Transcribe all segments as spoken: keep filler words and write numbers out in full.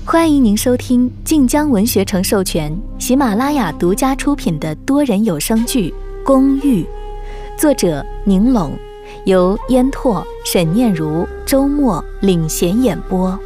欢迎您收听晋江文学城授权、喜马拉雅独家出品的多人有声剧《公寓》，作者宁拢，由烟拓、沈念如、周末领衔演播。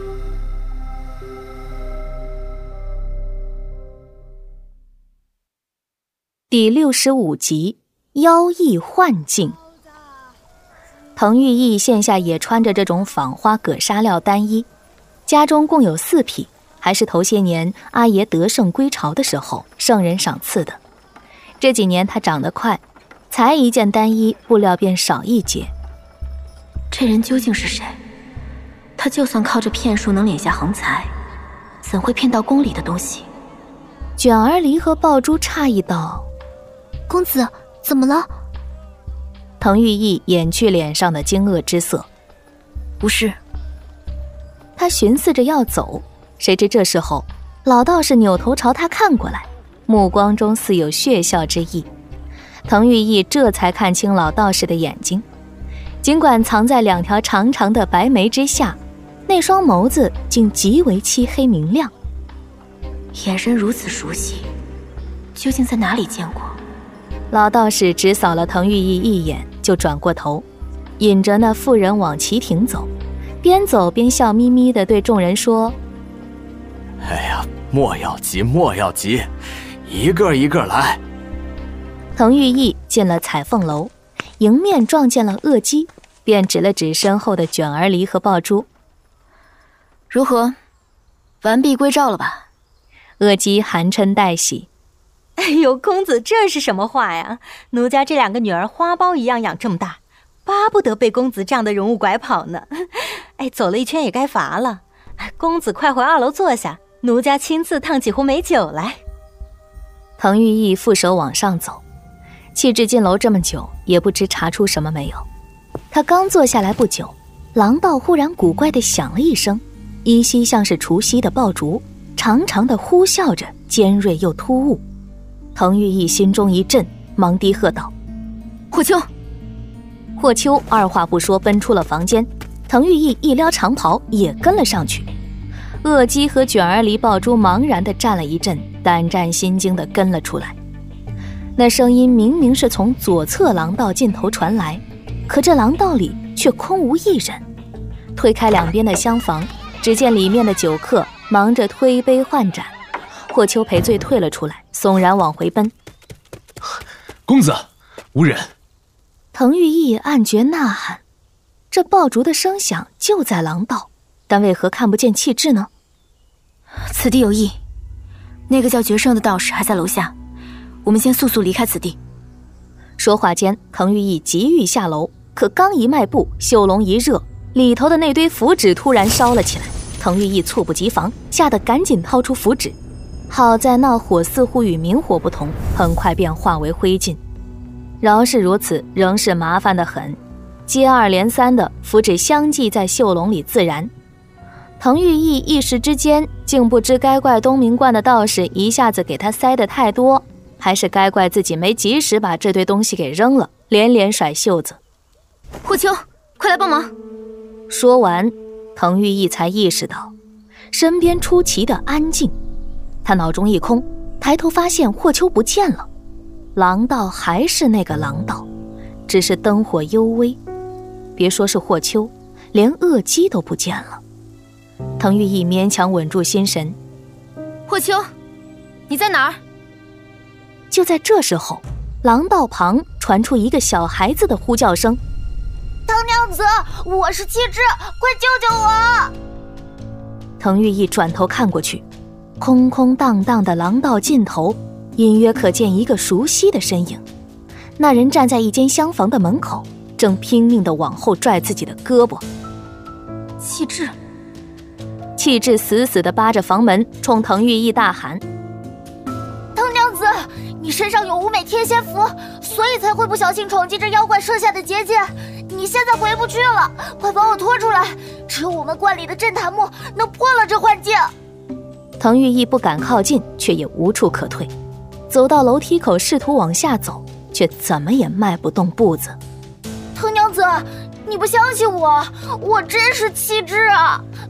第六十五集，妖异幻境。滕玉义现下也穿着这种纺花葛纱料单衣，家中共有四匹，还是头些年阿爷得胜归朝的时候圣人赏赐的。这几年他长得快，才一件单衣布料便少一截。 这人究竟是谁？他就算靠着骗术能敛下横财，怎会骗到宫里的东西？ 卷儿梨和爆珠诧异道： 公子怎么了？ 滕玉义掩去脸上的惊愕之色。 不是。 他寻思着要走，谁知这时候老道士扭头朝他看过来，目光中似有血笑之意。滕玉义这才看清老道士的眼睛，尽管藏在两条长长的白眉之下，那双眸子竟极为漆黑明亮。 眼神如此熟悉，究竟在哪里见过？ 老道士只扫了滕玉义一眼，就转过头，引着那妇人往旗亭走，边走边笑眯眯地对众人说： 哎呀，莫要急，莫要急，一个一个来。 滕玉义进了彩凤楼，迎面撞见了鄂姬，便指了指身后的卷儿梨和爆珠。 如何？完璧归赵了吧？ 鄂姬含嗔带喜。 哎呦，公子这是什么话呀？奴家这两个女儿花苞一样养这么大，巴不得被公子这样的人物拐跑呢。哎，走了一圈也该乏了，公子快回二楼坐下，奴家亲自烫几壶美酒来。 滕玉义负手往上走，气质进楼这么久，也不知查出什么没有。他刚坐下来不久，廊道忽然古怪地响了一声，依稀像是除夕的爆竹，长长的呼啸着，尖锐又突兀。滕玉义心中一震，忙低喝道： 霍秋！ 霍秋二话不说奔出了房间，滕玉义一撩长袍也跟了上去。鄂姬和卷儿梨、爆珠茫然地站了一阵，胆战心惊地跟了出来。那声音明明是从左侧廊道尽头传来，可这廊道里却空无一人。推开两边的厢房，只见里面的酒客忙着推杯换盏。霍秋赔罪退了出来，悚然往回奔。 公子，无人。 滕玉义暗觉呐喊，这爆竹的声响就在廊道，但为何看不见气质呢？ 此地有异，那个叫绝胜的道士还在楼下，我们先速速离开此地。 说话间，滕玉义急欲下楼，可刚一迈步，袖笼一热，里头的那堆符纸突然烧了起来。滕玉义猝不及防，吓得赶紧掏出符纸。好在那火似乎与明火不同，很快便化为灰烬。饶是如此，仍是麻烦得很，接二连三的符纸相继在袖笼里自燃。滕玉义一时之间竟不知该怪东明观的道士一下子给他塞得太多，还是该怪自己没及时把这堆东西给扔了，连连甩袖子。 霍秋，快来帮忙！ 说完，滕玉义才意识到身边出奇的安静。他脑中一空，抬头发现霍秋不见了。廊道还是那个廊道，只是灯火幽微。别说是霍秋，连鄂姬都不见了。滕玉义勉强稳住心神。 霍秋，你在哪儿？ 就在这时候，廊道旁传出一个小孩子的呼叫声： 唐娘子，我是气质，快救救我！ 滕玉义转头看过去，空空荡荡的廊道尽头，隐约可见一个熟悉的身影。那人站在一间厢房的门口，正拼命地往后拽自己的胳膊。 气质， 气质死死地扒着房门，冲滕玉义大喊： 唐娘子，你身上有五美天仙符，所以才会不小心闯进这妖怪设下的结界。你现在回不去了，快把我拖出来，只有我们观里的镇坛木能破了这幻境。 滕玉义不敢靠近，却也无处可退，走到楼梯口试图往下走，却怎么也迈不动步子。 滕娘子，你不相信我，我真是气质啊！刚才的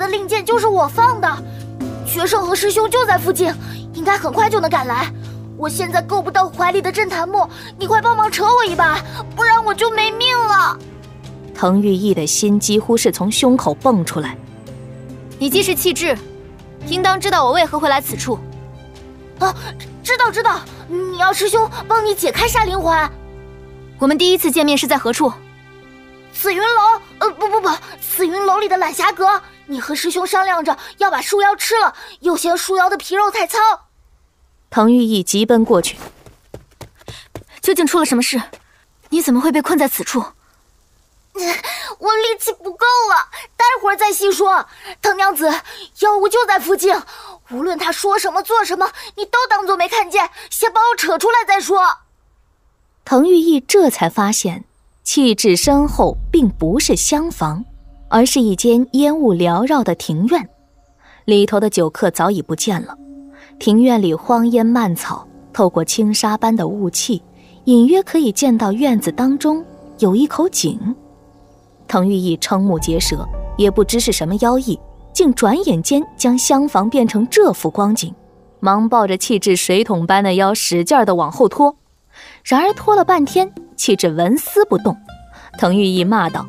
的令箭就是我放的，决胜和师兄就在附近，应该很快就能赶来。我现在够不到怀里的震檀木，你快帮忙扯我一把，不然我就没命了。 滕玉意的心几乎是从胸口蹦出来。 你既是气质，应当知道我为何会来此处。 啊，知道知道，你要师兄帮你解开杀灵环。 我们第一次见面是在何处？ 紫云楼，呃，不不不，紫云楼里的揽霞阁。你和师兄商量着要把树妖吃了，又嫌树妖的皮肉太糙。 滕玉意急奔过去。 究竟出了什么事？你怎么会被困在此处？ 我力气不够了，待会儿再细说。藤娘子，妖物就在附近，无论他说什么做什么，你都当作没看见，先把我扯出来再说。 滕玉意这才发现，气质身后并不是厢房，而是一间烟雾缭绕的庭院，里头的酒客早已不见了。庭院里荒烟蔓草，透过轻纱般的雾气，隐约可以见到院子当中有一口井。滕玉意瞠目结舌，也不知是什么妖异，竟转眼间将厢房变成这副光景，忙抱着气质水桶般的腰使劲地往后拖。然而拖了半天，气质纹丝不动。滕玉意骂道：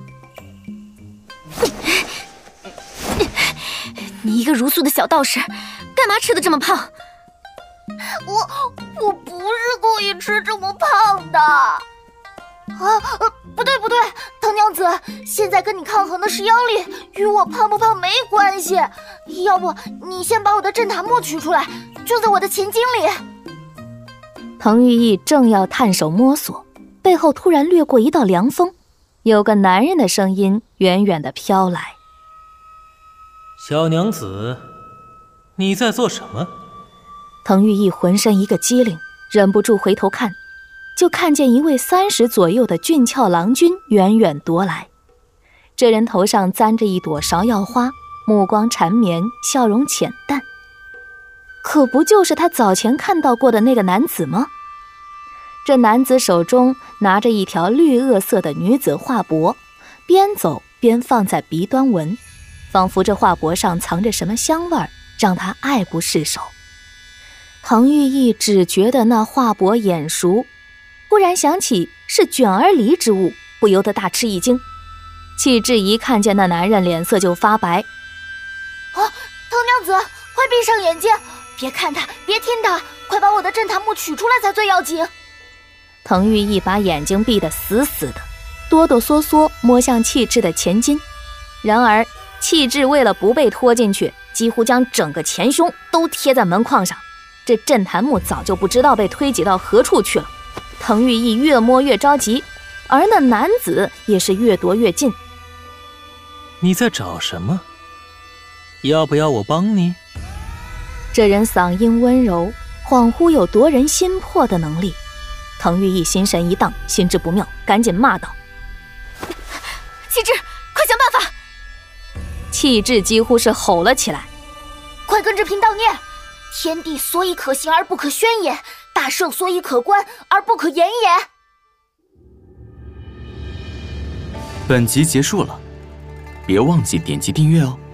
你一个茹素的小道士，干嘛吃得这么胖？ 我我不是故意吃这么胖的。啊，呃，不对不对，藤娘子，现在跟你抗衡的是妖力，与我胖不胖没关系。要不你先把我的震檀木取出来，就在我的钱巾里。 滕玉意正要探手摸索，背后突然掠过一道凉风，有个男人的声音远远地飘来： 小娘子，你在做什么？ 滕玉意浑身一个机灵，忍不住回头看，就看见一位三十左右的俊俏郎君远远踱来。这人头上簪着一朵芍药花，目光缠绵，笑容浅淡，可不就是他早前看到过的那个男子吗？这男子手中拿着一条绿褐色的女子画帛，边走边放在鼻端闻，仿佛这画帛上藏着什么香味儿，让他爱不释手。滕玉意只觉得那画帛眼熟，忽然想起是卷儿离之物，不由得大吃一惊。气质一看见那男人，脸色就发白。 啊，藤娘子，快闭上眼睛，别看他，别听他，快把我的震檀木取出来才最要紧。 滕玉意把眼睛闭得死死的，哆哆嗦嗦摸向气质的前襟，然而气质为了不被拖进去，几乎将整个前胸都贴在门框上。这震檀木早就不知道被推挤到何处去了。滕玉意越摸越着急，而那男子也是越踱越近。 你在找什么？要不要我帮你？ 这人嗓音温柔，恍惚有夺人心魄的能力。滕玉意心神一荡，心知不妙，赶紧骂道： 气质，快想办法！ 气质几乎是吼了起来： 快跟着贫道念，天地所以可行而不可宣也，大圣所以可观而不可言也。 本集结束了，别忘记点击订阅哦。